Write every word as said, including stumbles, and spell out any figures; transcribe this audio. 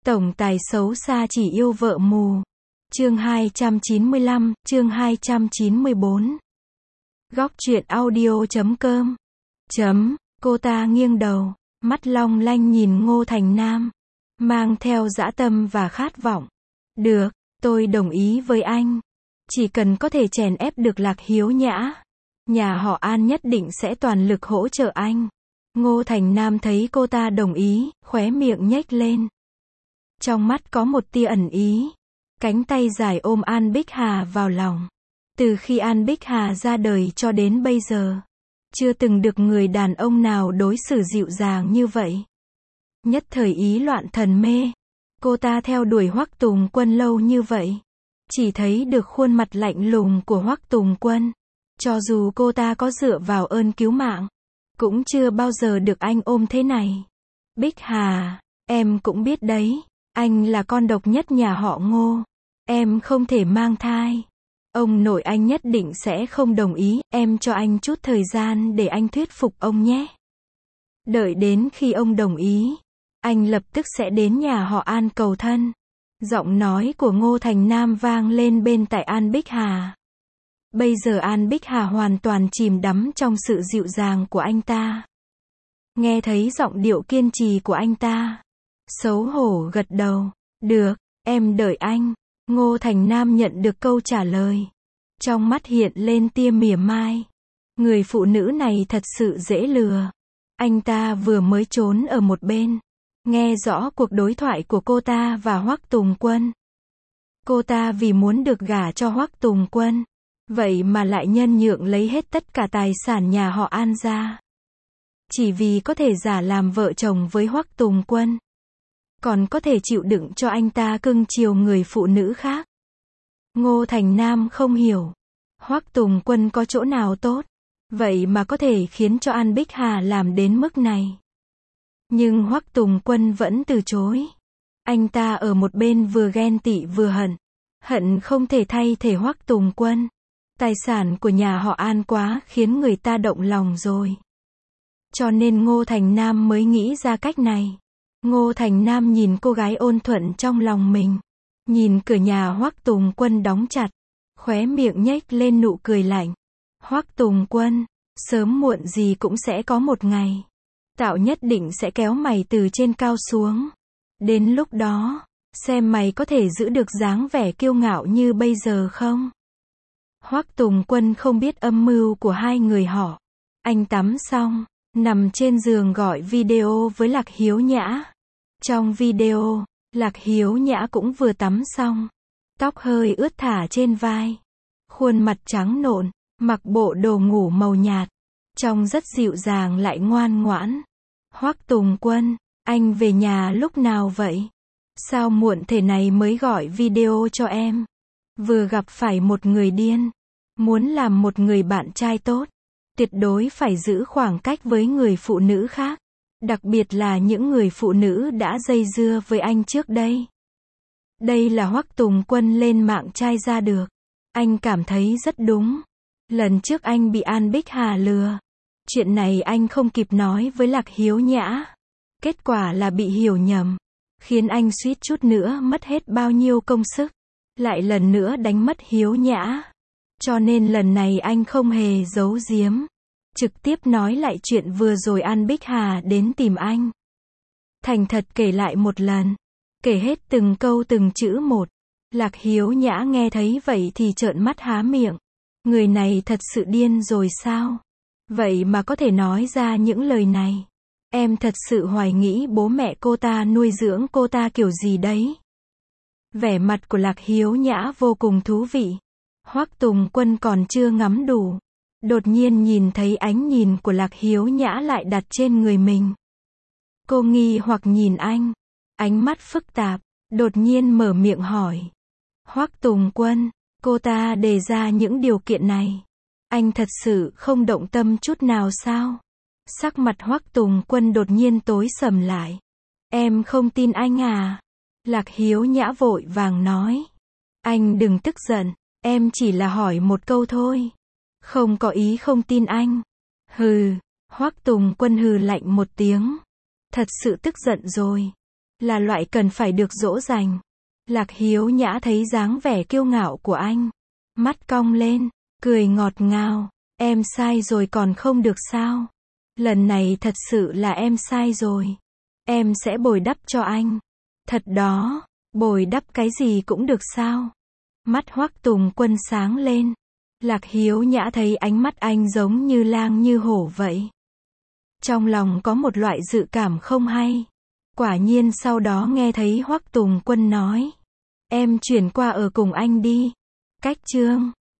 Tổng tài xấu xa chỉ yêu vợ mù. Chương hai trăm chín mươi lăm, chương hai trăm chín mươi bốn. Góc truyện audio chấm com. Chấm, cô ta nghiêng đầu, mắt long lanh nhìn Ngô Thành Nam, mang theo dã tâm và khát vọng. Được, tôi đồng ý với anh. Chỉ cần có thể chèn ép được Lạc Hiếu Nhã, nhà họ An nhất định sẽ toàn lực hỗ trợ anh. Ngô Thành Nam thấy cô ta đồng ý, khóe miệng nhếch lên. Trong mắt có một tia ẩn ý. Cánh tay dài ôm An Bích Hà vào lòng. Từ khi An Bích Hà ra đời cho đến bây giờ, chưa từng được người đàn ông nào đối xử dịu dàng như vậy. Nhất thời ý loạn thần mê. Cô ta theo đuổi Hoắc Tùng Quân lâu như vậy, chỉ thấy được khuôn mặt lạnh lùng của Hoắc Tùng Quân. Cho dù cô ta có dựa vào ơn cứu mạng, cũng chưa bao giờ được anh ôm thế này. Bích Hà, em cũng biết đấy, anh là con độc nhất nhà họ Ngô. Em không thể mang thai. Ông nội anh nhất định sẽ không đồng ý, em cho anh chút thời gian để anh thuyết phục ông nhé. Đợi đến khi ông đồng ý, anh lập tức sẽ đến nhà họ An cầu thân. Giọng nói của Ngô Thành Nam vang lên bên tai An Bích Hà. Bây giờ An Bích Hà hoàn toàn chìm đắm trong sự dịu dàng của anh ta. Nghe thấy giọng điệu kiên trì của anh ta, xấu hổ gật đầu. Được, em đợi anh. Ngô Thành Nam nhận được câu trả lời, trong mắt hiện lên tia mỉa mai. Người phụ nữ này thật sự dễ lừa. Anh ta vừa mới trốn ở một bên, nghe rõ cuộc đối thoại của cô ta và Hoắc Tùng Quân. Cô ta vì muốn được gả cho Hoắc Tùng Quân, vậy mà lại nhân nhượng lấy hết tất cả tài sản nhà họ An ra, chỉ vì có thể giả làm vợ chồng với Hoắc Tùng Quân, còn có thể chịu đựng cho anh ta cưng chiều người phụ nữ khác. Ngô Thành Nam không hiểu, Hoắc Tùng Quân có chỗ nào tốt, vậy mà có thể khiến cho An Bích Hà làm đến mức này. Nhưng Hoắc Tùng Quân vẫn từ chối. Anh ta ở một bên vừa ghen tị vừa hận, hận không thể thay thế Hoắc Tùng Quân. Tài sản của nhà họ An quá khiến người ta động lòng rồi. Cho nên Ngô Thành Nam mới nghĩ ra cách này. Ngô Thành Nam nhìn cô gái ôn thuận trong lòng mình, nhìn cửa nhà Hoắc Tùng Quân đóng chặt, khóe miệng nhếch lên nụ cười lạnh. Hoắc Tùng Quân, sớm muộn gì cũng sẽ có một ngày, Tạo nhất định sẽ kéo mày từ trên cao xuống. Đến lúc đó, xem mày có thể giữ được dáng vẻ kiêu ngạo như bây giờ không? Hoắc Tùng Quân không biết âm mưu của hai người họ. Anh tắm xong, nằm trên giường gọi video với Lạc Hiếu Nhã. Trong video, Lạc Hiếu Nhã cũng vừa tắm xong, tóc hơi ướt thả trên vai, khuôn mặt trắng nộn, mặc bộ đồ ngủ màu nhạt, trông rất dịu dàng lại ngoan ngoãn. Hoắc Tùng Quân, anh về nhà lúc nào vậy? Sao muộn thế này mới gọi video cho em? Vừa gặp phải một người điên, muốn làm một người bạn trai tốt, tuyệt đối phải giữ khoảng cách với người phụ nữ khác, đặc biệt là những người phụ nữ đã dây dưa với anh trước đây. Đây là Hoắc Tùng Quân lên mạng trai ra được. Anh cảm thấy rất đúng. Lần trước anh bị An Bích Hà lừa. Chuyện này anh không kịp nói với Lạc Hiếu Nhã. Kết quả là bị hiểu nhầm, khiến anh suýt chút nữa mất hết bao nhiêu công sức, lại lần nữa đánh mất Hiếu Nhã. Cho nên lần này anh không hề giấu giếm, trực tiếp nói lại chuyện vừa rồi An Bích Hà đến tìm anh. Thành thật kể lại một lần, kể hết từng câu từng chữ một. Lạc Hiếu Nhã nghe thấy vậy thì trợn mắt há miệng. Người này thật sự điên rồi sao? Vậy mà có thể nói ra những lời này. Em thật sự hoài nghĩ bố mẹ cô ta nuôi dưỡng cô ta kiểu gì đấy. Vẻ mặt của Lạc Hiếu Nhã vô cùng thú vị. Hoắc Tùng Quân còn chưa ngắm đủ, đột nhiên nhìn thấy ánh nhìn của Lạc Hiếu Nhã lại đặt trên người mình. Cô nghi hoặc nhìn anh, ánh mắt phức tạp, đột nhiên mở miệng hỏi. Hoắc Tùng Quân, cô ta đề ra những điều kiện này, anh thật sự không động tâm chút nào sao? Sắc mặt Hoắc Tùng Quân đột nhiên tối sầm lại. Em không tin anh à? Lạc Hiếu Nhã vội vàng nói. Anh đừng tức giận, em chỉ là hỏi một câu thôi. Không có ý không tin anh. Hừ, Hoắc Tùng Quân hừ lạnh một tiếng. Thật sự tức giận rồi. là loại cần phải được dỗ dành. Lạc Hiếu Nhã thấy dáng vẻ kiêu ngạo của anh. Mắt cong lên, cười ngọt ngào. Em sai rồi còn không được sao? Lần này thật sự là em sai rồi. Em sẽ bồi đắp cho anh. Thật đó, bồi đắp cái gì cũng được sao? Mắt Hoắc Tùng Quân sáng lên. Lạc Hiếu Nhã thấy ánh mắt anh giống như lang như hổ vậy. Trong lòng có một loại dự cảm không hay. Quả nhiên sau đó nghe thấy Hoắc Tùng Quân nói. Em chuyển qua ở cùng anh đi. Cách chương